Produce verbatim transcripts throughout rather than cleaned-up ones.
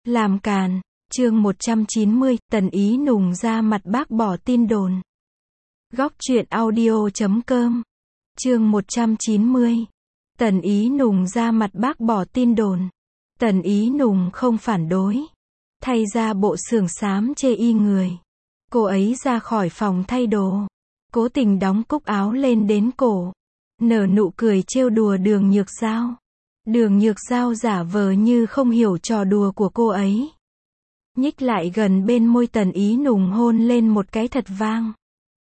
Làm càn, chương một trăm chín mươi, Tần Ý Nùng ra mặt bác bỏ tin đồn. Góc truyện audio chấm com. Chương một trăm chín mươi. Tần Ý Nùng ra mặt bác bỏ tin đồn. Tần Ý Nùng không phản đối. Thay ra bộ sườn xám chê y người. Cô ấy ra khỏi phòng thay đồ. Cố tình đóng cúc áo lên đến cổ. Nở nụ cười trêu đùa Đường Nhược Giao. Đường Nhược Giao giả vờ như không hiểu trò đùa của cô ấy. Nhích lại gần bên môi Tần Ý Nùng hôn lên một cái thật vang.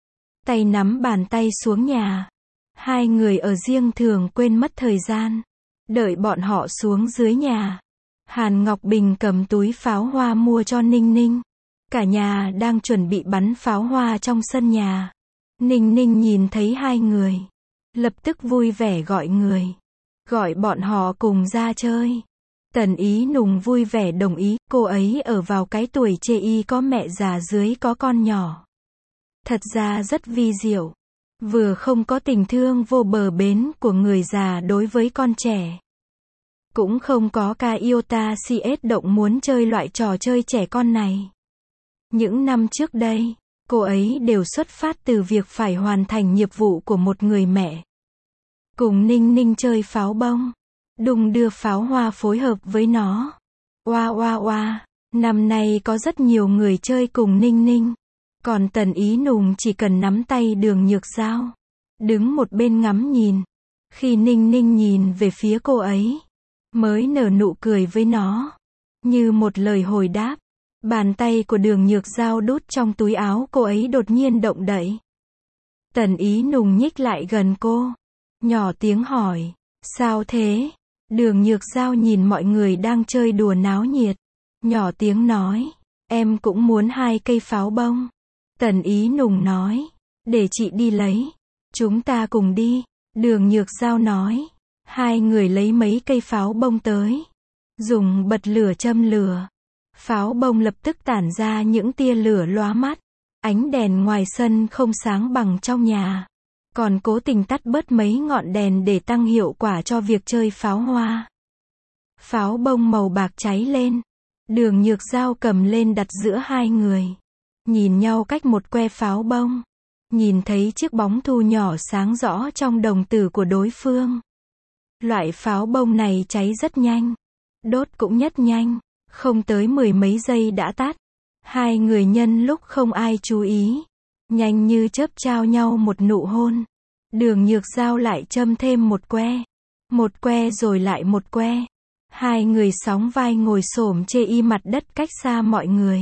Tay nắm bàn tay xuống nhà. Hai người ở riêng thường quên mất thời gian. Đợi bọn họ xuống dưới nhà. Hàn Ngọc Bình cầm túi pháo hoa mua cho Ninh Ninh. Cả nhà đang chuẩn bị bắn pháo hoa trong sân nhà. Ninh Ninh nhìn thấy hai người. Lập tức vui vẻ gọi người. Gọi bọn họ cùng ra chơi. Tần Ý Nùng vui vẻ đồng ý, cô ấy ở vào cái tuổi chê y có mẹ già dưới có con nhỏ. Thật ra rất vi diệu. Vừa không có tình thương vô bờ bến của người già đối với con trẻ. Cũng không có ca iota si ết động muốn chơi loại trò chơi trẻ con này. Những năm trước đây, cô ấy đều xuất phát từ việc phải hoàn thành nhiệm vụ của một người mẹ. Cùng Ninh Ninh chơi pháo bông. Đùng đưa pháo hoa phối hợp với nó. Oa oa oa, năm nay có rất nhiều người chơi cùng Ninh Ninh. Còn Tần Ý Nùng chỉ cần nắm tay Đường Nhược Giao. Đứng một bên ngắm nhìn. Khi Ninh Ninh nhìn về phía cô ấy, mới nở nụ cười với nó. Như một lời hồi đáp. Bàn tay của Đường Nhược Giao đút trong túi áo cô ấy đột nhiên động đậy. Tần Ý Nùng nhích lại gần cô. Nhỏ tiếng hỏi. Sao thế? Đường Nhược Giao nhìn mọi người đang chơi đùa náo nhiệt. Nhỏ tiếng nói. Em cũng muốn hai cây pháo bông. Tần Ý Nùng nói. Để chị đi lấy. Chúng ta cùng đi. Đường Nhược Giao nói. Hai người lấy mấy cây pháo bông tới. Dùng bật lửa châm lửa. Pháo bông lập tức tản ra những tia lửa lóa mắt. Ánh đèn ngoài sân không sáng bằng trong nhà. Còn cố tình tắt bớt mấy ngọn đèn để tăng hiệu quả cho việc chơi pháo hoa. Pháo bông màu bạc cháy lên. Đường Nhược Giao cầm lên đặt giữa hai người. Nhìn nhau cách một que pháo bông. Nhìn thấy chiếc bóng thu nhỏ sáng rõ trong đồng tử của đối phương. Loại pháo bông này cháy rất nhanh. Đốt cũng nhất nhanh. Không tới mười mấy giây đã tắt. Hai người nhân lúc không ai chú ý. Nhanh như chớp trao nhau một nụ hôn. Đường Nhược Giao lại châm thêm một que. Một que rồi lại một que. Hai người sóng vai ngồi xổm chê y mặt đất cách xa mọi người.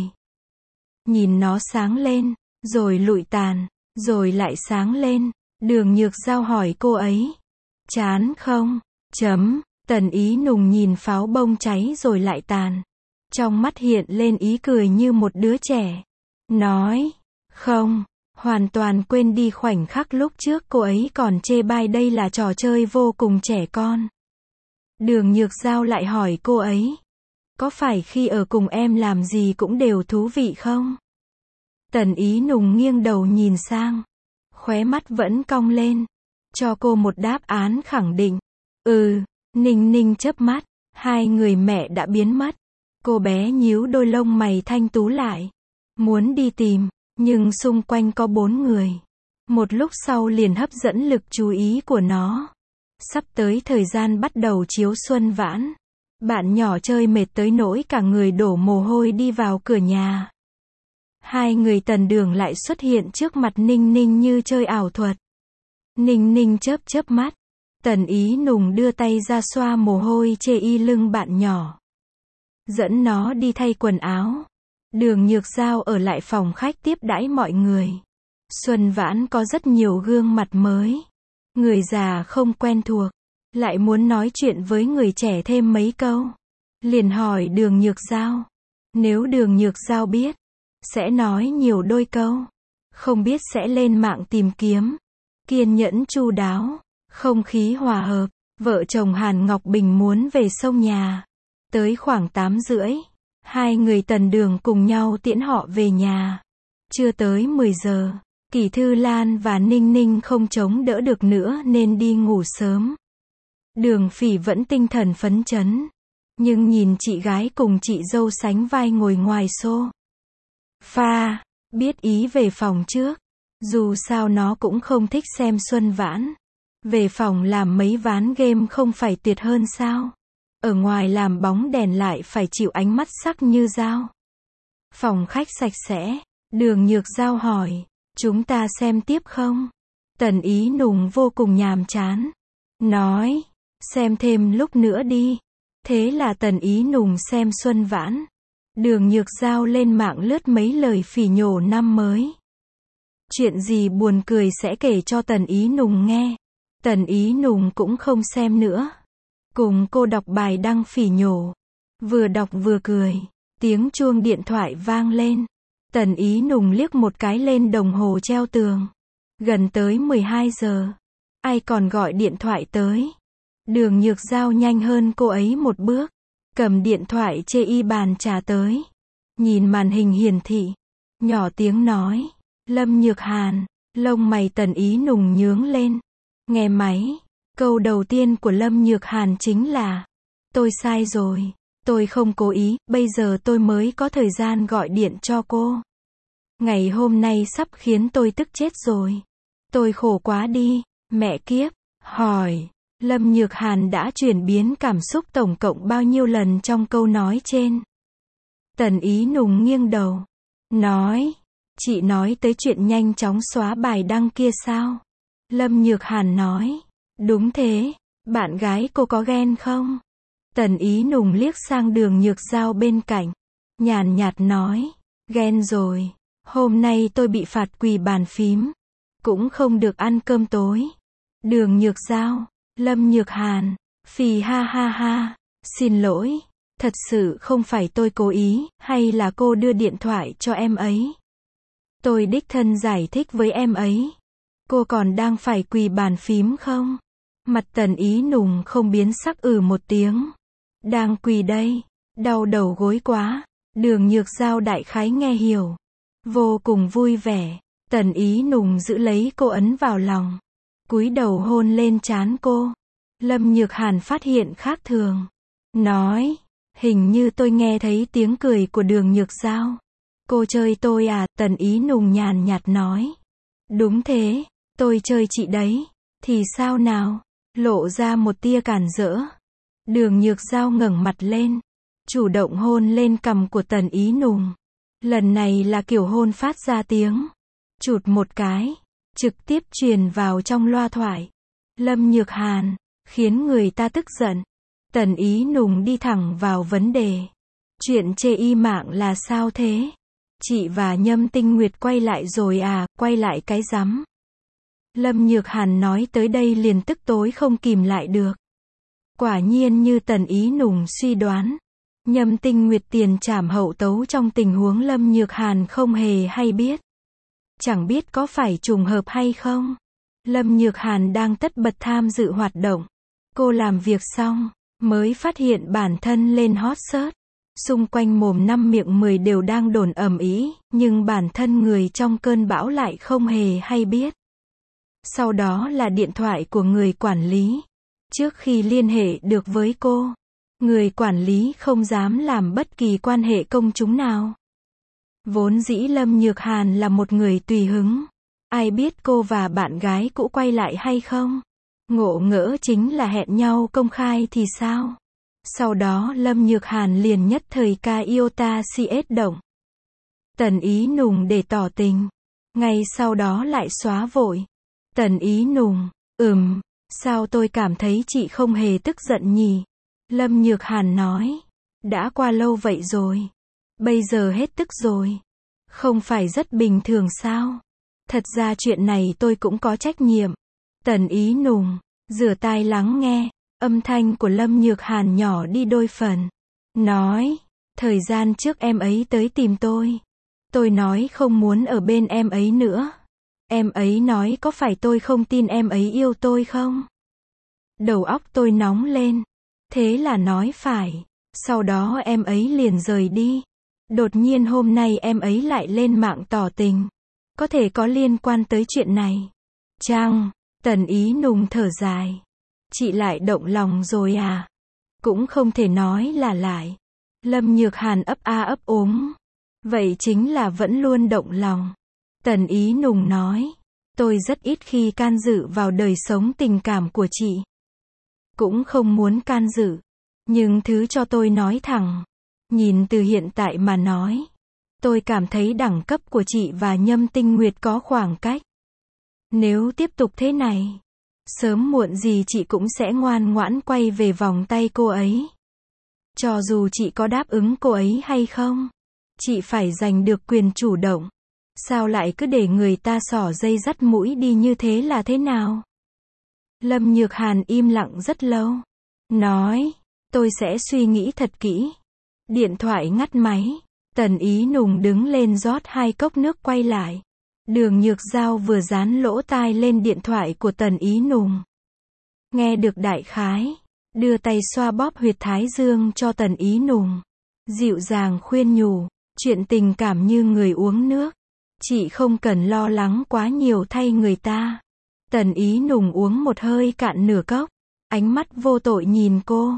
Nhìn nó sáng lên, rồi lụi tàn, rồi lại sáng lên. Đường Nhược Giao hỏi cô ấy. Chán không? Chấm. Tần Ý Nùng nhìn pháo bông cháy rồi lại tàn. Trong mắt hiện lên ý cười như một đứa trẻ. Nói. Không. Hoàn toàn quên đi khoảnh khắc lúc trước cô ấy còn chê bai đây là trò chơi vô cùng trẻ con. Đường Nhược Giao lại hỏi cô ấy. Có phải khi ở cùng em làm gì cũng đều thú vị không? Tần Ý Nùng nghiêng đầu nhìn sang. Khóe mắt vẫn cong lên. Cho cô một đáp án khẳng định. Ừ. Ninh Ninh chớp mắt. Hai người mẹ đã biến mất. Cô bé nhíu đôi lông mày thanh tú lại. Muốn đi tìm. Nhưng xung quanh có bốn người. Một lúc sau liền hấp dẫn lực chú ý của nó. Sắp tới thời gian bắt đầu chiếu xuân vãn. Bạn nhỏ chơi mệt tới nỗi cả người đổ mồ hôi đi vào cửa nhà. Hai người Tần Đường lại xuất hiện trước mặt Ninh Ninh như chơi ảo thuật. Ninh Ninh chớp chớp mắt. Tần Ý Nùng đưa tay ra xoa mồ hôi chê y lưng bạn nhỏ. Dẫn nó đi thay quần áo. Đường Nhược Giao ở lại phòng khách tiếp đãi mọi người. Xuân vãn có rất nhiều gương mặt mới. Người già không quen thuộc. Lại muốn nói chuyện với người trẻ thêm mấy câu. Liền hỏi Đường Nhược Giao. Nếu Đường Nhược Giao biết, sẽ nói nhiều đôi câu. Không biết sẽ lên mạng tìm kiếm. Kiên nhẫn chu đáo. Không khí hòa hợp. Vợ chồng Hàn Ngọc Bình muốn về sông nhà. Tới khoảng tám rưỡi. Hai người Tần Đường cùng nhau tiễn họ về nhà. Chưa tới mười giờ, Kỳ Thư Lan và Ninh Ninh không chống đỡ được nữa nên đi ngủ sớm. Đường Phỉ vẫn tinh thần phấn chấn. Nhưng nhìn chị gái cùng chị dâu sánh vai ngồi ngoài xô pha, biết ý về phòng trước. Dù sao nó cũng không thích xem Xuân Vãn. Về phòng làm mấy ván game không phải tuyệt hơn sao? Ở ngoài làm bóng đèn lại phải chịu ánh mắt sắc như dao. Phòng khách sạch sẽ. Đường Nhược Giao hỏi, chúng ta xem tiếp không? Tần Ý Nùng vô cùng nhàm chán. Nói, xem thêm lúc nữa đi. Thế là Tần Ý Nùng xem Xuân Vãn. Đường Nhược Giao lên mạng lướt mấy lời phỉ nhổ năm mới. Chuyện gì buồn cười sẽ kể cho Tần Ý Nùng nghe. Tần Ý Nùng cũng không xem nữa. Cùng cô đọc bài đăng phỉ nhổ. Vừa đọc vừa cười. Tiếng chuông điện thoại vang lên. Tần Ý Nùng liếc một cái lên đồng hồ treo tường. Gần tới mười hai giờ. Ai còn gọi điện thoại tới. Đường Nhược Giao nhanh hơn cô ấy một bước. Cầm điện thoại chê y bàn trà tới. Nhìn màn hình hiển thị. Nhỏ tiếng nói. Lâm Nhược Hàn. Lông mày Tần Ý Nùng nhướng lên. Nghe máy. Câu đầu tiên của Lâm Nhược Hàn chính là. Tôi sai rồi. Tôi không cố ý. Bây giờ tôi mới có thời gian gọi điện cho cô. Ngày hôm nay sắp khiến tôi tức chết rồi. Tôi khổ quá đi. Mẹ kiếp. Hỏi. Lâm Nhược Hàn đã chuyển biến cảm xúc tổng cộng bao nhiêu lần trong câu nói trên? Tần Ý Nùng nghiêng đầu. Nói. Chị nói tới chuyện nhanh chóng xóa bài đăng kia sao? Lâm Nhược Hàn nói. Đúng thế. Bạn gái cô có ghen không? Tần Ý Nùng liếc sang Đường Nhược Giao bên cạnh. Nhàn nhạt nói. Ghen rồi. Hôm nay tôi bị phạt quỳ bàn phím. Cũng không được ăn cơm tối. Đường Nhược Giao. Lâm Nhược Hàn. Phì ha ha ha. Xin lỗi. Thật sự không phải tôi cố ý. Hay là cô đưa điện thoại cho em ấy? Tôi đích thân giải thích với em ấy. Cô còn đang phải quỳ bàn phím không? Mặt Tần Ý Nùng không biến sắc ừ một tiếng. Đang quỳ đây. Đau đầu gối quá. Đường Nhược Giao đại khái nghe hiểu. Vô cùng vui vẻ. Tần Ý Nùng giữ lấy cô ấn vào lòng. Cúi đầu hôn lên trán cô. Lâm Nhược Hàn phát hiện khác thường. Nói. Hình như tôi nghe thấy tiếng cười của Đường Nhược Giao. Cô chơi tôi à? Tần Ý Nùng nhàn nhạt nói. Đúng thế. Tôi chơi chị đấy. Thì sao nào? Lộ ra một tia cản rỡ. Đường Nhược Giao ngẩng mặt lên. Chủ động hôn lên cằm của Tần Ý Nùng. Lần này là kiểu hôn phát ra tiếng. Chụt một cái. Trực tiếp truyền vào trong loa thoại. Lâm Nhược Hàn. Khiến người ta tức giận. Tần Ý Nùng đi thẳng vào vấn đề. Chuyện chê y mạng là sao thế? Chị và Nhâm Tinh Nguyệt quay lại rồi à? Quay lại cái rắm. Lâm Nhược Hàn nói tới đây liền tức tối không kìm lại được. Quả nhiên như Tần Ý Nùng suy đoán. Nhâm Tinh Nguyệt tiền trảm hậu tấu trong tình huống Lâm Nhược Hàn không hề hay biết. Chẳng biết có phải trùng hợp hay không. Lâm Nhược Hàn đang tất bật tham dự hoạt động. Cô làm việc xong, mới phát hiện bản thân lên hot search. Xung quanh mồm năm miệng mười đều đang đồn ầm ĩ, nhưng bản thân người trong cơn bão lại không hề hay biết. Sau đó là điện thoại của người quản lý. Trước khi liên hệ được với cô, người quản lý không dám làm bất kỳ quan hệ công chúng nào. Vốn dĩ Lâm Nhược Hàn là một người tùy hứng. Ai biết cô và bạn gái cũ quay lại hay không? Ngộ ngỡ chính là hẹn nhau công khai thì sao? Sau đó Lâm Nhược Hàn liền nhất thời ca iota xê ét động. Tần Ý Nùng để tỏ tình. Ngay sau đó lại xóa vội. Tần Ý Nùng. Ừm. Sao tôi cảm thấy chị không hề tức giận nhỉ? Lâm Nhược Hàn nói. Đã qua lâu vậy rồi. Bây giờ hết tức rồi. Không phải rất bình thường sao? Thật ra chuyện này tôi cũng có trách nhiệm. Tần Ý Nùng. Rửa tai lắng nghe. Âm thanh của Lâm Nhược Hàn nhỏ đi đôi phần. Nói. Thời gian trước em ấy tới tìm tôi. Tôi nói không muốn ở bên em ấy nữa. Em ấy nói có phải tôi không tin em ấy yêu tôi không? Đầu óc tôi nóng lên. Thế là nói phải. Sau đó em ấy liền rời đi. Đột nhiên hôm nay em ấy lại lên mạng tỏ tình. Có thể có liên quan tới chuyện này. Chăng? Tần Ý Nùng thở dài. Chị lại động lòng rồi à? cũng không thể nói là lại. Lâm Nhược Hàn ấp a ấp úng. Vậy chính là vẫn luôn động lòng. Tần Ý Nùng nói. Tôi rất ít khi can dự vào đời sống tình cảm của chị. Cũng không muốn can dự. Nhưng thứ cho tôi nói thẳng. Nhìn từ hiện tại mà nói. Tôi cảm thấy đẳng cấp của chị và Nhâm Tinh Nguyệt có khoảng cách. Nếu tiếp tục thế này, sớm muộn gì chị cũng sẽ ngoan ngoãn quay về vòng tay cô ấy. Cho dù chị có đáp ứng cô ấy hay không, chị phải giành được quyền chủ động. Sao lại cứ để người ta xỏ dây dắt mũi đi như thế là thế nào? Lâm Nhược Hàn im lặng rất lâu. Nói, tôi sẽ suy nghĩ thật kỹ. Điện thoại ngắt máy. Tần Ý Nùng đứng lên rót hai cốc nước quay lại. Đường Nhược Giao vừa dán lỗ tai lên điện thoại của Tần Ý Nùng. Nghe được đại khái. Đưa tay xoa bóp huyệt thái dương cho Tần Ý Nùng. Dịu dàng khuyên nhủ. Chuyện tình cảm như người uống nước. Chị không cần lo lắng quá nhiều thay người ta. Tần Ý Nùng uống một hơi cạn nửa cốc. Ánh mắt vô tội nhìn cô.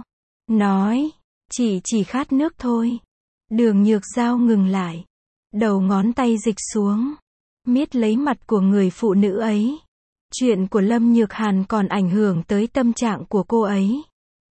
Nói. Chị chỉ khát nước thôi. Đường Nhược Giao ngừng lại. Đầu ngón tay dịch xuống. Miết lấy mặt của người phụ nữ ấy. Chuyện của Lâm Nhược Hàn còn ảnh hưởng tới tâm trạng của cô ấy.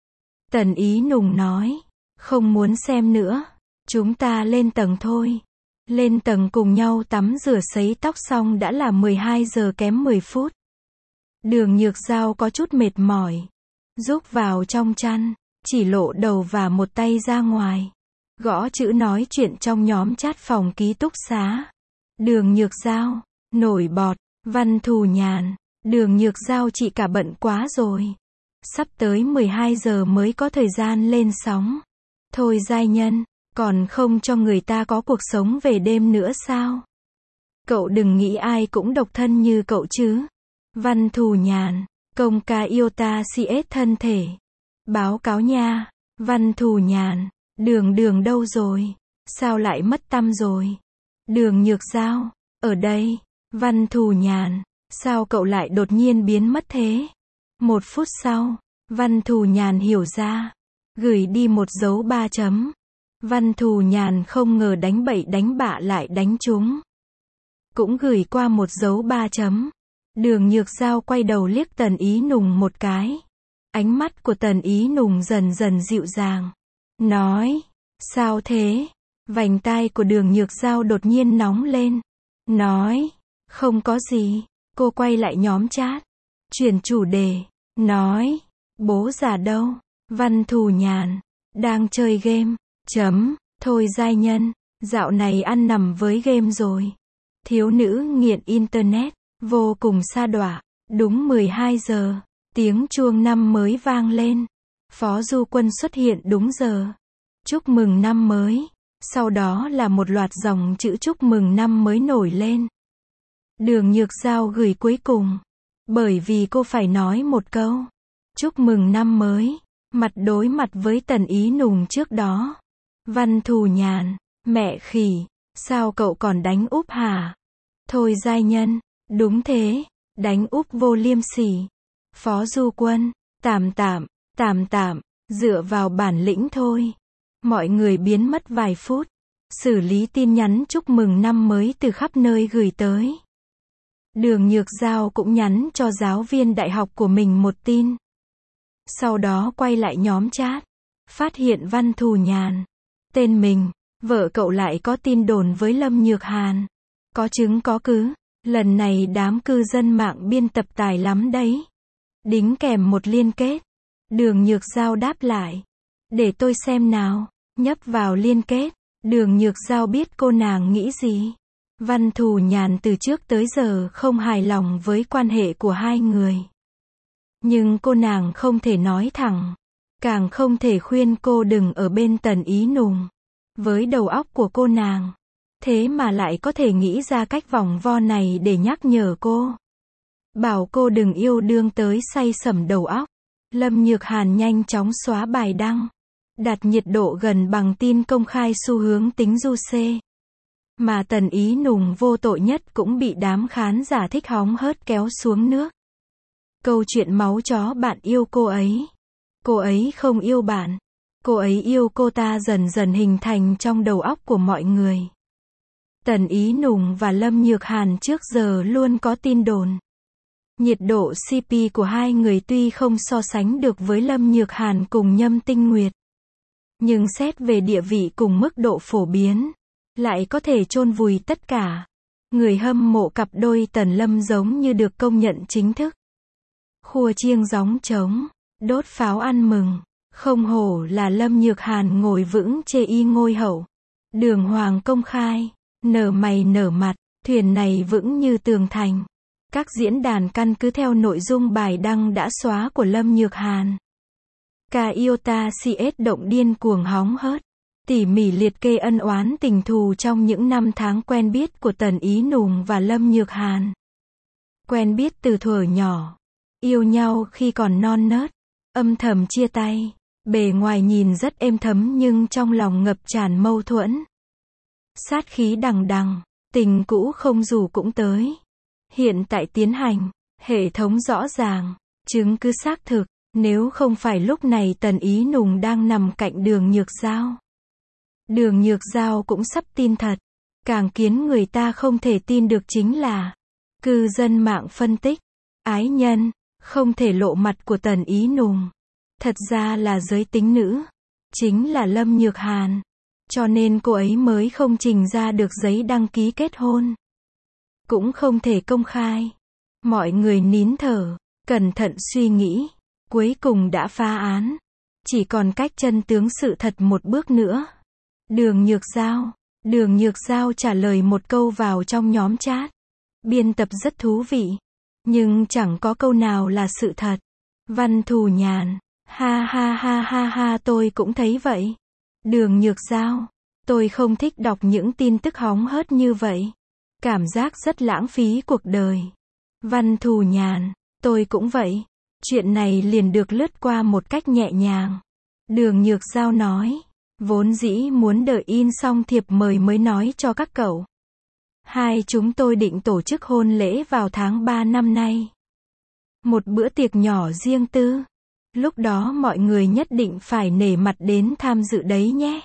Tần Ý Nùng nói. Không muốn xem nữa. Chúng ta lên tầng thôi. Lên tầng cùng nhau tắm rửa sấy tóc xong đã là mười hai giờ kém mười phút. Đường Nhược Giao có chút mệt mỏi. Rúc vào trong chăn. Chỉ lộ đầu và một tay ra ngoài. Gõ chữ nói chuyện trong nhóm chat phòng ký túc xá. Đường Nhược Giao. Nổi bọt. Văn Thù Nhàn. Đường Nhược Giao chị cả bận quá rồi. Sắp tới mười hai giờ mới có thời gian lên sóng. Thôi giai nhân. Còn không cho người ta có cuộc sống về đêm nữa sao? Cậu đừng nghĩ ai cũng độc thân như cậu chứ. Văn Thù Nhàn. Công ca yêu ta si ết thân thể. Báo cáo nha. Văn Thù Nhàn. Đường đường đâu rồi? Sao lại mất tăm rồi? Đường Nhược Giao. Ở đây. Văn Thù Nhàn. Sao cậu lại đột nhiên biến mất thế? Một phút sau. Văn Thù Nhàn hiểu ra. Gửi đi một dấu ba chấm. Văn Thù Nhàn không ngờ đánh bậy đánh bạ lại đánh trúng. Cũng gửi qua một dấu ba chấm. Đường Nhược Giao quay đầu liếc Tần Ý Nùng một cái. Ánh mắt của Tần Ý Nùng dần dần dịu dàng. Nói. Sao thế? Vành tai của Đường Nhược Giao đột nhiên nóng lên. Nói. Không có gì. Cô quay lại nhóm chat. Chuyển chủ đề. Nói. Bố già đâu? Văn Thù Nhàn. Đang chơi game. Chấm. Thôi giai nhân. Dạo này ăn nằm với game rồi. Thiếu nữ nghiện internet. Vô cùng sa đọa. Đúng mười hai giờ. Tiếng chuông năm mới vang lên. Phó Du Quân xuất hiện đúng giờ. Chúc mừng năm mới. Sau đó là một loạt dòng chữ chúc mừng năm mới nổi lên. Đường Nhược Giao gửi cuối cùng. Bởi vì cô phải nói một câu. Chúc mừng năm mới. Mặt đối mặt với Tần Ý Nùng trước đó. Văn Thù Nhàn. Mẹ khỉ. Sao cậu còn đánh úp hả? Thôi giai nhân. Đúng thế. Đánh úp vô liêm sỉ. Phó Du Quân. Tạm tạm. Tạm tạm. Dựa vào bản lĩnh thôi. Mọi người biến mất vài phút. Xử lý tin nhắn chúc mừng năm mới từ khắp nơi gửi tới. Đường Nhược Giao cũng nhắn cho giáo viên đại học của mình một tin. Sau đó quay lại nhóm chat. Phát hiện Văn Thù Nhàn. Tên mình. Vợ cậu lại có tin đồn với Lâm Nhược Hàn. Có chứng có cứ. Lần này đám cư dân mạng biên tập tài lắm đấy. Đính kèm một liên kết. Đường Nhược Giao đáp lại. Để tôi xem nào. Nhấp vào liên kết. Đường Nhược Giao biết cô nàng nghĩ gì. Văn Thù Nhàn từ trước tới giờ không hài lòng với quan hệ của hai người. Nhưng cô nàng không thể nói thẳng. Càng không thể khuyên cô đừng ở bên Tần Ý Nùng. Với đầu óc của cô nàng. Thế mà lại có thể nghĩ ra cách vòng vo này để nhắc nhở cô. Bảo cô đừng yêu đương tới say sẩm đầu óc. Lâm Nhược Hàn nhanh chóng xóa bài đăng. Đặt nhiệt độ gần bằng tin công khai xu hướng tính du xê. Mà Tần Ý Nùng vô tội nhất cũng bị đám khán giả thích hóng hớt kéo xuống nước. Câu chuyện máu chó bạn yêu cô ấy. Cô ấy không yêu bạn. Cô ấy yêu cô ta dần dần hình thành trong đầu óc của mọi người. Tần Ý Nùng và Lâm Nhược Hàn trước giờ luôn có tin đồn. Nhiệt độ xê pê của hai người tuy không so sánh được với Lâm Nhược Hàn cùng Nhâm Tinh Nguyệt, nhưng xét về địa vị cùng mức độ phổ biến, lại có thể chôn vùi tất cả. Người hâm mộ cặp đôi Tần Lâm giống như được công nhận chính thức. Khua chiêng gióng trống, đốt pháo ăn mừng. Không hổ là Lâm Nhược Hàn ngồi vững chê y ngôi hậu. Đường hoàng công khai, nở mày nở mặt, thuyền này vững như tường thành. Các diễn đàn căn cứ theo nội dung bài đăng đã xóa của Lâm Nhược Hàn. Ca Iota xê ét động điên cuồng hóng hớt, tỉ mỉ liệt kê ân oán tình thù trong những năm tháng quen biết của Tần Ý Nùng và Lâm Nhược Hàn. Quen biết từ thuở nhỏ, yêu nhau khi còn non nớt, âm thầm chia tay. Bề ngoài nhìn rất êm thấm nhưng trong lòng ngập tràn mâu thuẫn. Sát khí đằng đằng, tình cũ không dù cũng tới. Hiện tại tiến hành, hệ thống rõ ràng, chứng cứ xác thực, nếu không phải lúc này Tần Ý Nùng đang nằm cạnh Đường Nhược Giao. Đường Nhược Giao cũng sắp tin thật. Càng khiến người ta không thể tin được chính là, cư dân mạng phân tích, ái nhân, không thể lộ mặt của Tần Ý Nùng. Thật ra là giới tính nữ, chính là Lâm Nhược Hàn, cho nên cô ấy mới không trình ra được giấy đăng ký kết hôn. Cũng không thể công khai. Mọi người nín thở, cẩn thận suy nghĩ, cuối cùng đã phá án. Chỉ còn cách chân tướng sự thật một bước nữa. Đường Nhược Giao, Đường Nhược Giao trả lời một câu vào trong nhóm chat. Biên tập rất thú vị, nhưng chẳng có câu nào là sự thật. Văn Thù Nhàn, ha ha ha ha ha tôi cũng thấy vậy. Đường Nhược Giao, tôi không thích đọc những tin tức hóng hớt như vậy. Cảm giác rất lãng phí cuộc đời. Văn Thù Nhàn, tôi cũng vậy. Chuyện này liền được lướt qua một cách nhẹ nhàng. Đường Nhược Giao nói, vốn dĩ muốn đợi in xong thiệp mời mới nói cho các cậu. Hai chúng tôi định tổ chức hôn lễ vào tháng ba năm nay. Một bữa tiệc nhỏ riêng tư. Lúc đó mọi người nhất định phải nể mặt đến tham dự đấy nhé.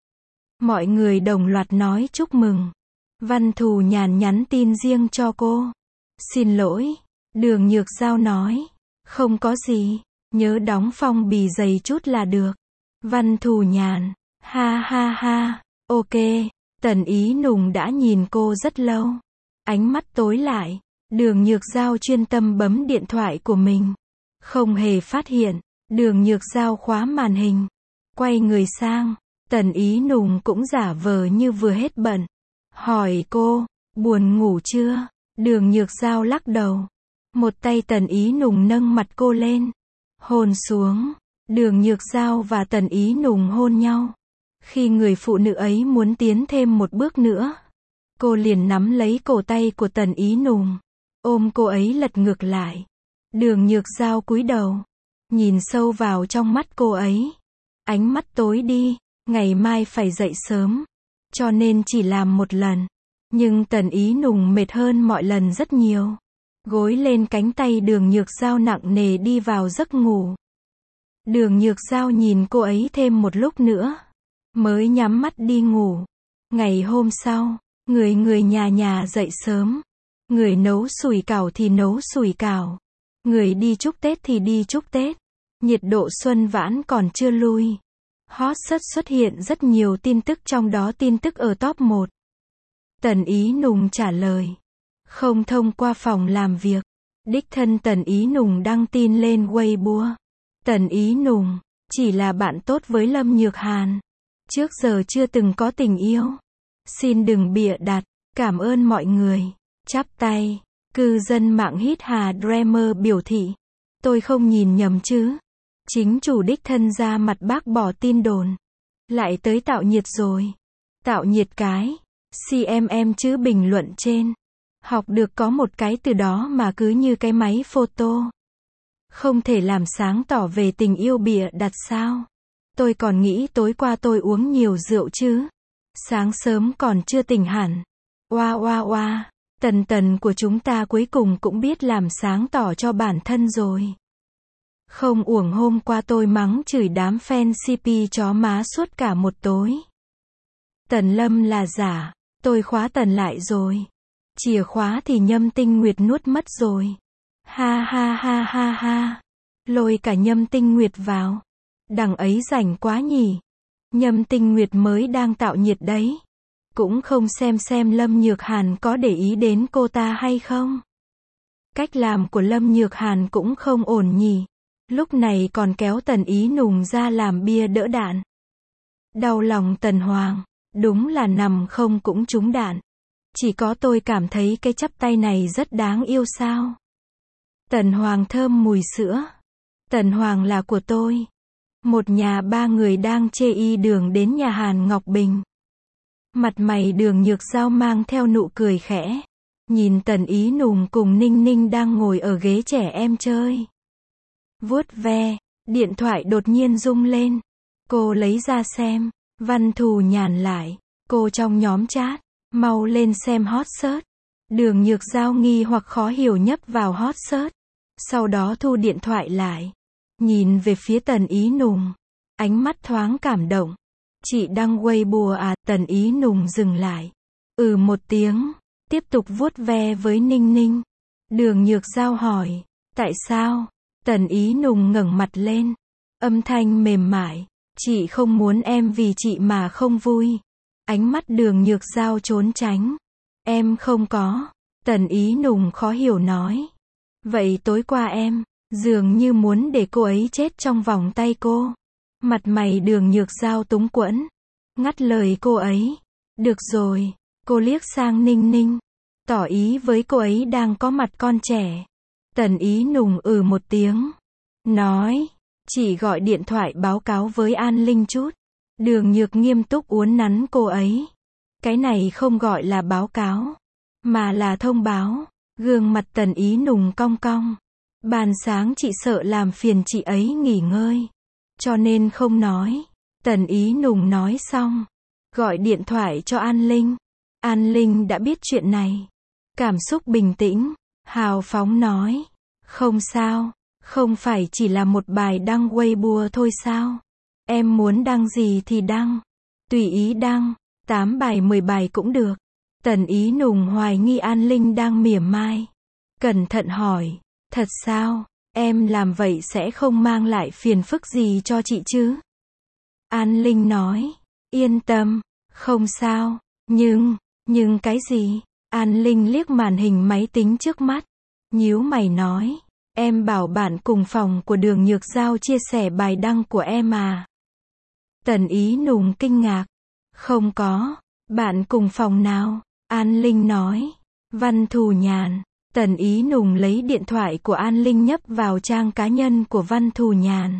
Mọi người đồng loạt nói chúc mừng. Văn Thù Nhàn nhắn tin riêng cho cô. Xin lỗi. Đường Nhược Giao nói. Không có gì. Nhớ đóng phong bì dày chút là được. Văn Thù Nhàn. Ha ha ha. Ok. Tần Ý Nùng đã nhìn cô rất lâu. Ánh mắt tối lại. Đường Nhược Giao chuyên tâm bấm điện thoại của mình. Không hề phát hiện. Đường Nhược Giao khóa màn hình. Quay người sang. Tần Ý Nùng cũng giả vờ như vừa hết bận. Hỏi cô, buồn ngủ chưa? Đường Nhược Giao lắc đầu. Một tay Tần Ý Nùng nâng mặt cô lên. Hôn xuống. Đường Nhược Giao và Tần Ý Nùng hôn nhau. Khi người phụ nữ ấy muốn tiến thêm một bước nữa, cô liền nắm lấy cổ tay của Tần Ý Nùng. Ôm cô ấy lật ngược lại. Đường Nhược Giao cúi đầu. Nhìn sâu vào trong mắt cô ấy. Ánh mắt tối đi. Ngày mai phải dậy sớm. Cho nên chỉ làm một lần. Nhưng Tần Ý Nùng mệt hơn mọi lần rất nhiều. Gối lên cánh tay Đường Nhược Giao nặng nề đi vào giấc ngủ. Đường Nhược Giao nhìn cô ấy thêm một lúc nữa. Mới nhắm mắt đi ngủ. Ngày hôm sau, người người nhà nhà dậy sớm. Người nấu sủi cảo thì nấu sủi cảo. Người đi chúc Tết thì đi chúc Tết. Nhiệt độ xuân vãn còn chưa lui. Hot search xuất hiện rất nhiều tin tức, trong đó tin tức ở top một. Tần Ý Nùng trả lời. Không thông qua phòng làm việc. Đích thân Tần Ý Nùng đăng tin lên Weibo. Tần Ý Nùng, chỉ là bạn tốt với Lâm Nhược Hàn. Trước giờ chưa từng có tình yêu. Xin đừng bịa đặt. Cảm ơn mọi người. Chắp tay. Cư dân mạng hít hà Dreamer biểu thị. Tôi không nhìn nhầm chứ. Chính chủ đích thân ra mặt bác bỏ tin đồn. Lại tới tạo nhiệt rồi. Tạo nhiệt cái. xê em em chứ bình luận trên. Học được có một cái từ đó mà cứ như cái máy photo. Không thể làm sáng tỏ về tình yêu bịa đặt sao. Tôi còn nghĩ tối qua tôi uống nhiều rượu chứ. Sáng sớm còn chưa tỉnh hẳn. Oa oa oa. Tần Tần của chúng ta cuối cùng cũng biết làm sáng tỏ cho bản thân rồi. Không uổng hôm qua tôi mắng chửi đám fan xê pê chó má suốt cả một tối. Tần Lâm là giả, tôi khóa Tần lại rồi. Chìa khóa thì Nhâm Tinh Nguyệt nuốt mất rồi. Ha ha ha ha ha. Lôi cả Nhâm Tinh Nguyệt vào. Đằng ấy rảnh quá nhỉ. Nhâm Tinh Nguyệt mới đang tạo nhiệt đấy. Cũng không xem xem Lâm Nhược Hàn có để ý đến cô ta hay không. Cách làm của Lâm Nhược Hàn cũng không ổn nhỉ. Lúc này còn kéo Tần Ý Nùng ra làm bia đỡ đạn. Đau lòng Tần Hoàng. Đúng là nằm không cũng trúng đạn. Chỉ có tôi cảm thấy cái chắp tay này rất đáng yêu sao. Tần Hoàng thơm mùi sữa. Tần Hoàng là của tôi. Một nhà ba người đang chê y đường đến nhà Hàn Ngọc Bình. Mặt mày Đường Nhược Giao mang theo nụ cười khẽ. Nhìn Tần Ý Nùng cùng Ninh Ninh đang ngồi ở ghế trẻ em chơi. Vuốt ve, điện thoại đột nhiên rung lên. Cô lấy ra xem. Văn Thù Nhàn lại. Cô trong nhóm chat. Mau lên xem hot search. Đường Nhược Giao nghi hoặc khó hiểu nhấp vào hot search. Sau đó thu điện thoại lại. Nhìn về phía Tần Ý Nùng. Ánh mắt thoáng cảm động. Chị đăng Weibo à? Tần Ý Nùng dừng lại. Ừ một tiếng. Tiếp tục vuốt ve với Ninh Ninh. Đường Nhược Giao hỏi. Tại sao? Tần Ý Nùng ngẩng mặt lên. Âm thanh mềm mại. Chị không muốn em vì chị mà không vui. Ánh mắt Đường Nhược Giao trốn tránh. Em không có. Tần Ý Nùng khó hiểu nói. Vậy tối qua em, dường như muốn để cô ấy chết trong vòng tay cô. Mặt mày Đường Nhược Giao túng quẫn. Ngắt lời cô ấy. Được rồi. Cô liếc sang Ninh Ninh. Tỏ ý với cô ấy đang có mặt con trẻ. Tần Ý Nùng ừ một tiếng. Nói. Chỉ gọi điện thoại báo cáo với An Linh chút. Đường Nhược nghiêm túc uốn nắn cô ấy. Cái này không gọi là báo cáo. Mà là thông báo. Gương mặt Tần Ý Nùng cong cong. Ban sáng chị sợ làm phiền chị ấy nghỉ ngơi. Cho nên không nói. Tần Ý Nùng nói xong. Gọi điện thoại cho An Linh. An Linh đã biết chuyện này. Cảm xúc bình tĩnh. Hào phóng nói. Không sao. Không phải chỉ là một bài đăng Weibo thôi sao? Em muốn đăng gì thì đăng. Tùy ý đăng. tám bài mười bài cũng được. Tần Ý Nùng hoài nghi An Linh đang mỉa mai. Cẩn thận hỏi. Thật sao? Em làm vậy sẽ không mang lại phiền phức gì cho chị chứ? An Linh nói. Yên tâm. Không sao. Nhưng, nhưng cái gì? An Linh liếc màn hình máy tính trước mắt. Nhíu mày nói. Em bảo bạn cùng phòng của Đường Nhược Giao chia sẻ bài đăng của em à? Tần Ý Nùng kinh ngạc. Không có. Bạn cùng phòng nào? An Linh nói. Văn Thù Nhàn. Tần Ý Nùng lấy điện thoại của An Linh nhấp vào trang cá nhân của Văn Thù Nhàn.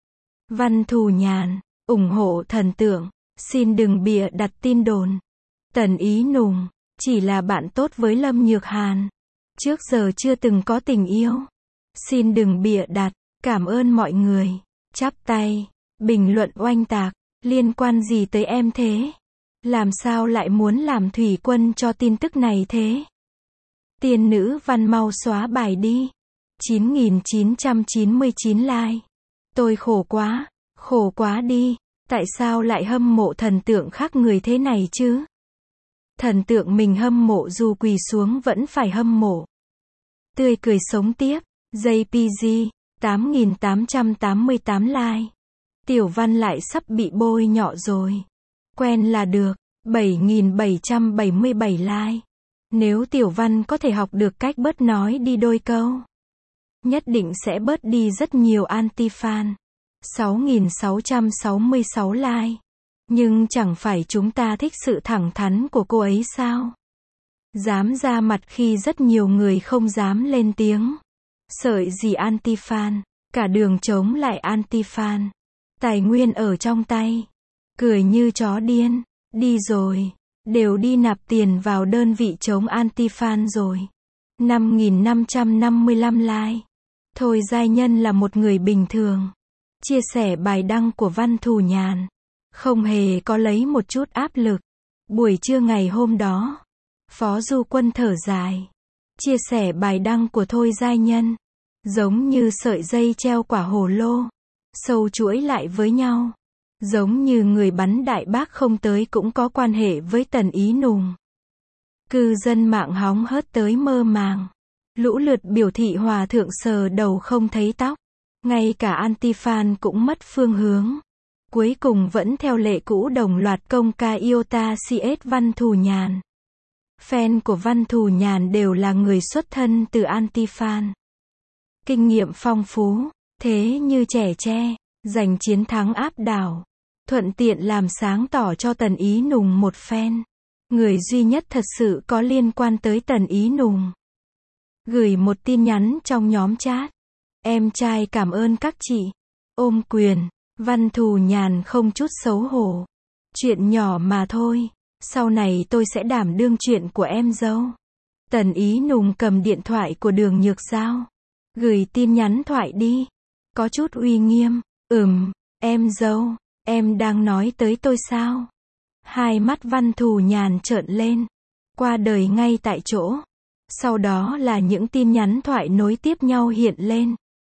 Văn Thù Nhàn. Ủng hộ thần tượng. Xin đừng bịa đặt tin đồn. Tần Ý Nùng. Chỉ là bạn tốt với Lâm Nhược Hàn. Trước giờ chưa từng có tình yêu. Xin đừng bịa đặt. Cảm ơn mọi người. Chắp tay. Bình luận oanh tạc. Liên quan gì tới em thế? Làm sao lại muốn làm thủy quân cho tin tức này thế? Tiên nữ văn mau xóa bài đi. chín nghìn chín trăm chín mươi chín like. Tôi khổ quá. Khổ quá đi. Tại sao lại hâm mộ thần tượng khác người thế này chứ? Thần tượng mình hâm mộ dù quỳ xuống vẫn phải hâm mộ. Tươi cười sống tiếp. gi pê giê. tám nghìn tám trăm tám mươi tám like. Tiểu Văn lại sắp bị bôi nhọ rồi. Quen là được. bảy nghìn bảy trăm bảy mươi bảy like. Nếu Tiểu Văn có thể học được cách bớt nói đi đôi câu, nhất định sẽ bớt đi rất nhiều anti-fan. sáu nghìn sáu trăm sáu mươi sáu like. Nhưng chẳng phải chúng ta thích sự thẳng thắn của cô ấy sao? Dám ra mặt khi rất nhiều người không dám lên tiếng. Sợi gì anti-fan, cả đường chống lại anti-fan. Tài nguyên ở trong tay. Cười như chó điên. Đi rồi. Đều đi nạp tiền vào đơn vị chống anti-fan rồi. năm nghìn năm trăm năm mươi lăm like. Thôi giai nhân là một người bình thường. Chia sẻ bài đăng của Văn Thù Nhàn. Không hề có lấy một chút áp lực. Buổi trưa ngày hôm đó, Phó Du Quân thở dài. Chia sẻ bài đăng của Thôi giai nhân. giống như sợi dây treo quả hồ lô, sâu chuỗi lại với nhau. Giống như người bắn đại bác không tới cũng có quan hệ với Tần Ý Nùng. Cư dân mạng hóng hớt tới mơ màng. Lũ lượt biểu thị hòa thượng sờ đầu không thấy tóc. Ngay cả anti-fan cũng mất phương hướng. Cuối cùng vẫn theo lệ cũ đồng loạt công ca Iota xê ét Văn Thù Nhàn. Fan của Văn Thù Nhàn đều là người xuất thân từ anti-fan. Kinh nghiệm phong phú, thế như trẻ tre, giành chiến thắng áp đảo. Thuận tiện làm sáng tỏ cho Tần Ý Nùng một phen. Người duy nhất thật sự có liên quan tới Tần Ý Nùng. Gửi một tin nhắn trong nhóm chat. Em trai cảm ơn các chị. Ôm quyền. Văn Thù Nhàn không chút xấu hổ. Chuyện nhỏ mà thôi. Sau này tôi sẽ đảm đương chuyện của em dâu. Tần Ý Nùng cầm điện thoại của Đường Nhược Giao. Gửi tin nhắn thoại đi. Có chút uy nghiêm. Ừm, em dâu. Em đang nói tới tôi sao? Hai mắt Văn Thù Nhàn trợn lên. Qua đời ngay tại chỗ. Sau đó là những tin nhắn thoại nối tiếp nhau hiện lên.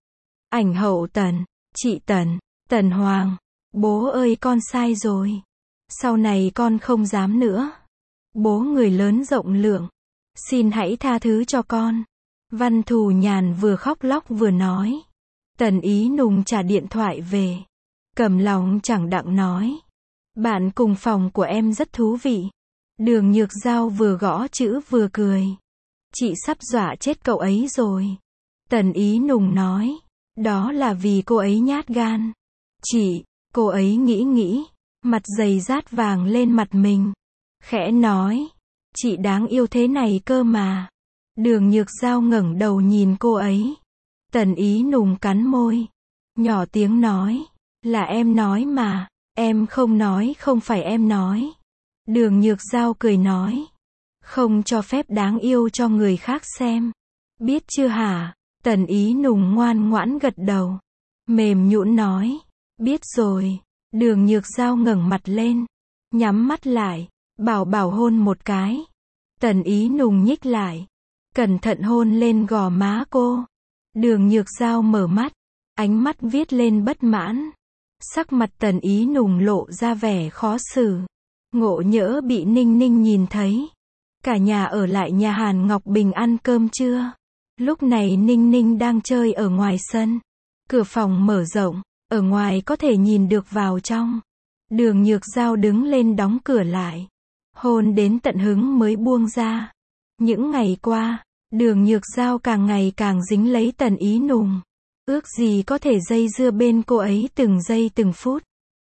Ảnh hậu Tần, chị Tần, Tần Hoàng. Bố ơi con sai rồi. Sau này con không dám nữa. Bố người lớn rộng lượng. Xin hãy tha thứ cho con. Văn Thù Nhàn vừa khóc lóc vừa nói. Tần Ý Nùng trả điện thoại về. Cầm lòng chẳng đặng nói. Bạn cùng phòng của em rất thú vị. Đường Nhược Giao vừa gõ chữ vừa cười. Chị sắp dọa chết cậu ấy rồi. Tần Ý Nùng nói. Đó là vì cô ấy nhát gan. Chị, cô ấy nghĩ nghĩ. Mặt dày rát vàng lên mặt mình. Khẽ nói. Chị đáng yêu thế này cơ mà. Đường Nhược Giao ngẩng đầu nhìn cô ấy. Tần Ý Nùng cắn môi. Nhỏ tiếng nói. Là em nói mà. Em không nói không phải em nói. Đường Nhược Giao cười nói. Không cho phép đáng yêu cho người khác xem. Biết chưa hả? Tần Ý Nùng ngoan ngoãn gật đầu. Mềm nhũn nói. Biết rồi. Đường Nhược Giao ngẩng mặt lên. Nhắm mắt lại. Bảo bảo hôn một cái. Tần Ý Nùng nhích lại. Cẩn thận hôn lên gò má cô. Đường Nhược Giao mở mắt. Ánh mắt viết lên bất mãn. Sắc mặt Tần Ý Nùng lộ ra vẻ khó xử. Ngộ nhỡ bị Ninh Ninh nhìn thấy. Cả nhà ở lại nhà Hàn Ngọc Bình ăn cơm trưa. Lúc này Ninh Ninh đang chơi ở ngoài sân. Cửa phòng mở rộng. Ở ngoài có thể nhìn được vào trong. Đường Nhược Giao đứng lên đóng cửa lại. Hôn đến tận hứng mới buông ra. Những ngày qua, Đường Nhược Giao càng ngày càng dính lấy Tần Ý Nùng. Ước gì có thể dây dưa bên cô ấy từng giây từng phút.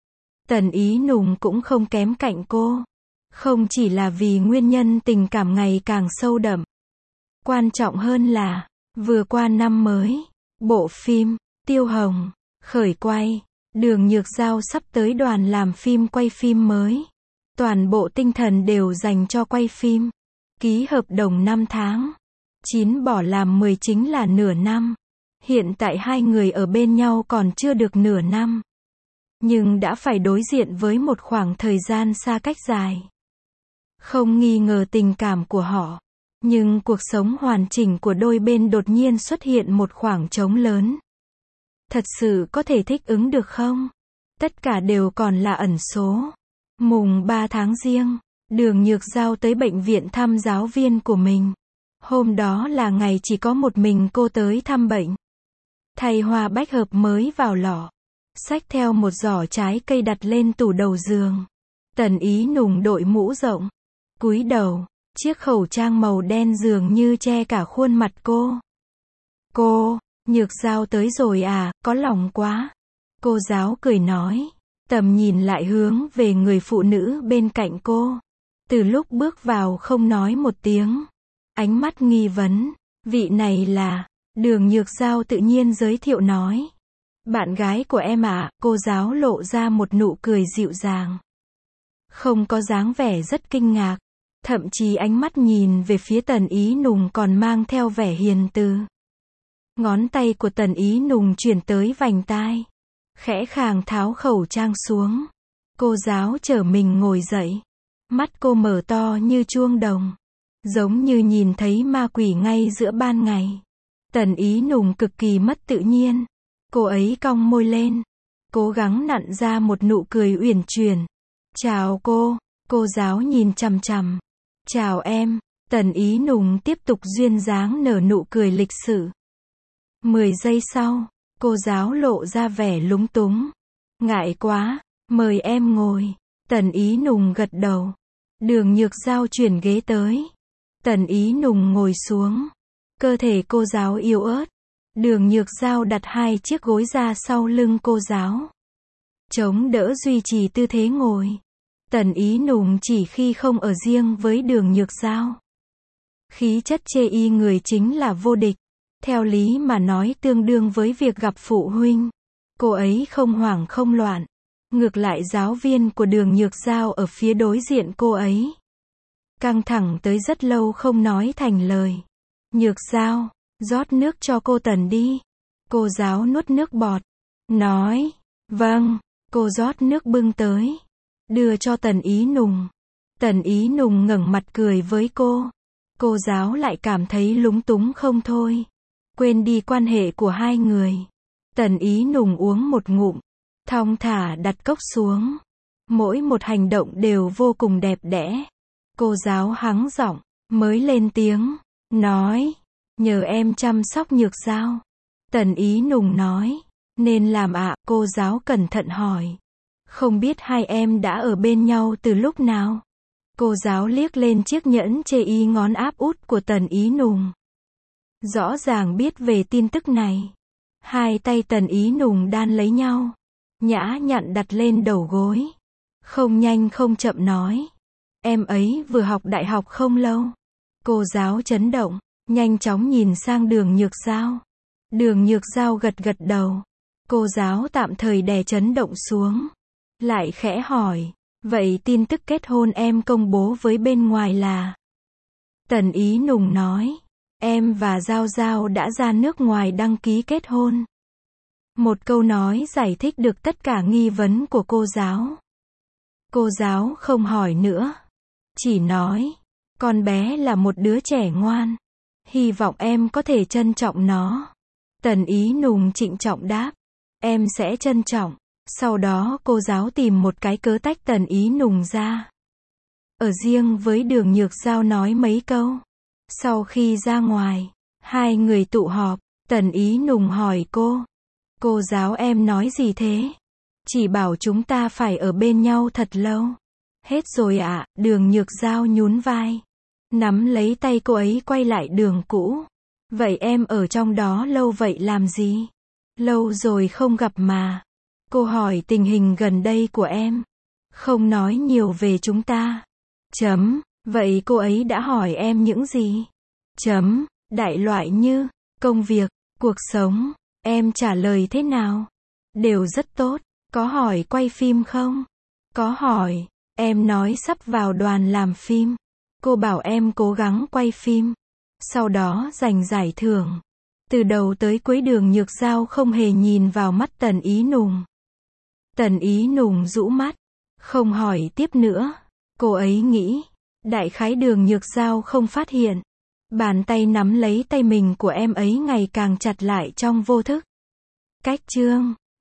Tần Ý Nùng cũng không kém cạnh cô. Không chỉ là vì nguyên nhân tình cảm ngày càng sâu đậm. Quan trọng hơn là, vừa qua năm mới, bộ phim, Tiêu Hồng, khởi quay. Đường Nhược Giao sắp tới đoàn làm phim quay phim mới. Toàn bộ tinh thần đều dành cho quay phim. Ký hợp đồng năm tháng. chín bỏ làm mười chính là nửa năm. Hiện tại hai người ở bên nhau còn chưa được nửa năm. Nhưng đã phải đối diện với một khoảng thời gian xa cách dài. Không nghi ngờ tình cảm của họ. Nhưng cuộc sống hoàn chỉnh của đôi bên đột nhiên xuất hiện một khoảng trống lớn. Thật sự có thể thích ứng được không? Tất cả đều còn là ẩn số. Mùng ba tháng Giêng, Đường Nhược Giao tới bệnh viện thăm giáo viên của mình. Hôm đó là ngày chỉ có một mình cô tới thăm bệnh. Thay hoa bách hợp mới vào lọ. Xách theo một giỏ trái cây đặt lên tủ đầu giường. Tần Ý Nùng đội mũ rộng. Cúi đầu, chiếc khẩu trang màu đen dường như che cả khuôn mặt cô. Cô, Nhược Giao tới rồi à, có lòng quá. Cô giáo cười nói. Tầm nhìn lại hướng về người phụ nữ bên cạnh cô. Từ lúc bước vào không nói một tiếng. Ánh mắt nghi vấn. Vị này là... Đường Nhược Giao tự nhiên giới thiệu nói. Bạn gái của em ạ, à, cô giáo lộ ra một nụ cười dịu dàng. Không có dáng vẻ rất kinh ngạc. Thậm chí ánh mắt nhìn về phía Tần Ý Nùng còn mang theo vẻ hiền từ. Ngón tay của Tần Ý Nùng chuyển tới vành tai. Khẽ khàng tháo khẩu trang xuống. Cô giáo chở mình ngồi dậy. Mắt cô mở to như chuông đồng. Giống như nhìn thấy ma quỷ ngay giữa ban ngày. Tần Ý Nùng cực kỳ mất tự nhiên. Cô ấy cong môi lên, cố gắng nặn ra một nụ cười uyển chuyển. Chào cô, cô giáo nhìn chằm chằm. Chào em, Tần Ý Nùng tiếp tục duyên dáng nở nụ cười lịch sự. Mười giây sau, cô giáo lộ ra vẻ lúng túng. Ngại quá, mời em ngồi. Tần Ý Nùng gật đầu. Đường Nhược Giao chuyển ghế tới. Tần Ý Nùng ngồi xuống. Cơ thể cô giáo yếu ớt. Đường Nhược Giao đặt hai chiếc gối ra sau lưng cô giáo, chống đỡ duy trì tư thế ngồi. Tần Ý Nùng chỉ khi không ở riêng với Đường Nhược Giao, khí chất chê y người chính là vô địch. Theo lý mà nói tương đương với việc gặp phụ huynh. Cô ấy không hoảng không loạn. Ngược lại giáo viên của Đường Nhược Giao ở phía đối diện cô ấy, căng thẳng tới rất lâu không nói thành lời. Nhược Giao, rót nước cho cô Tần đi. Cô giáo nuốt nước bọt, nói, vâng. Cô rót nước bưng tới, đưa cho Tần Ý Nùng. Tần Ý Nùng ngẩng mặt cười với cô. Cô giáo lại cảm thấy lúng túng không thôi. Quên đi quan hệ của hai người. Tần Ý Nùng uống một ngụm, thong thả đặt cốc xuống. Mỗi một hành động đều vô cùng đẹp đẽ. Cô giáo hắng giọng, mới lên tiếng, nói, nhờ em chăm sóc Nhược Giao. Tần Ý Nùng nói, nên làm ạ. Cô giáo cẩn thận hỏi, không biết hai em đã ở bên nhau từ lúc nào? Cô giáo liếc lên chiếc nhẫn chê y ngón áp út của Tần Ý Nùng. Rõ ràng biết về tin tức này. Hai tay Tần Ý Nùng đan lấy nhau, nhã nhặn đặt lên đầu gối. Không nhanh không chậm nói, em ấy vừa học đại học không lâu. Cô giáo chấn động, nhanh chóng nhìn sang Đường Nhược Giao. Đường Nhược Giao gật gật đầu. Cô giáo tạm thời đè chấn động xuống, lại khẽ hỏi, vậy tin tức kết hôn em công bố với bên ngoài là? Tần Ý Nùng nói, em và Giao Giao đã ra nước ngoài đăng ký kết hôn. Một câu nói giải thích được tất cả nghi vấn của cô giáo. Cô giáo không hỏi nữa, chỉ nói, con bé là một đứa trẻ ngoan, hy vọng em có thể trân trọng nó. Tần Ý Nùng trịnh trọng đáp, em sẽ trân trọng. Sau đó cô giáo tìm một cái cớ tách Tần Ý Nùng ra. Ở riêng với Đường Nhược Giao nói mấy câu. Sau khi ra ngoài, hai người tụ họp. Tần Ý Nùng hỏi cô, cô giáo em nói gì thế? Chỉ bảo chúng ta phải ở bên nhau thật lâu. Hết rồi ạ. À, Đường Nhược Giao nhún vai, nắm lấy tay cô ấy quay lại đường cũ. Vậy em ở trong đó lâu vậy làm gì? Lâu rồi không gặp mà. Cô hỏi tình hình gần đây của em, không nói nhiều về chúng ta. Chấm. Vậy cô ấy đã hỏi em những gì? Chấm. Đại loại như công việc, cuộc sống. Em trả lời thế nào? Đều rất tốt. Có hỏi quay phim không? Có hỏi. Em nói sắp vào đoàn làm phim. Cô bảo em cố gắng quay phim, sau đó giành giải thưởng. Từ đầu tới cuối Đường Nhược Giao không hề nhìn vào mắt Tần Ý Nùng. Tần Ý Nùng rũ mắt, không hỏi tiếp nữa. Cô ấy nghĩ, đại khái Đường Nhược Giao không phát hiện. Bàn tay nắm lấy tay mình của em ấy ngày càng chặt lại trong vô thức. Cách chương